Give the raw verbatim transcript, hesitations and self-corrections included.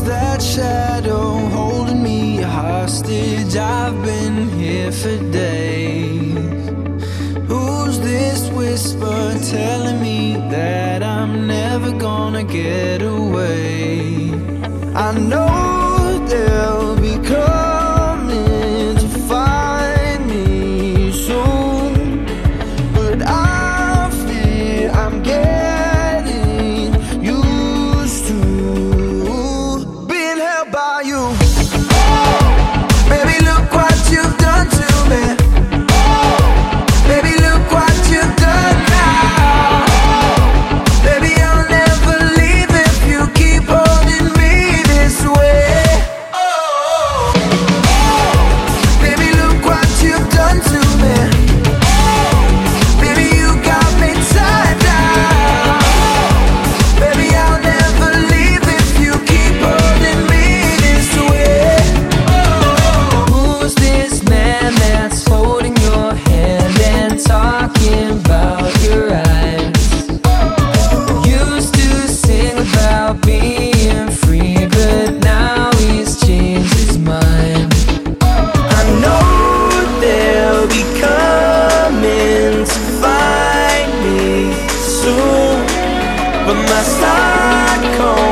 Who's that shadow holding me hostage? I've been here for days. Who's this whisper telling me that I'm never gonna get away? I know they'll be coming to find me soon, but I fear I'm getting used to being held by you. Baby, look what you've done to me. Baby, look what you've done now. Baby, I'll never leave if you keep holding me this way. Oh, baby, look what you've done to me. Baby, you got me tied down. Baby, I'll never leave if you keep holding me this way. Oh, who's this man that's holding your hand and talking about your eyes? Used to sing about being free, but now he's changed his mind. I know they'll be coming to find me soon, but my Stockholm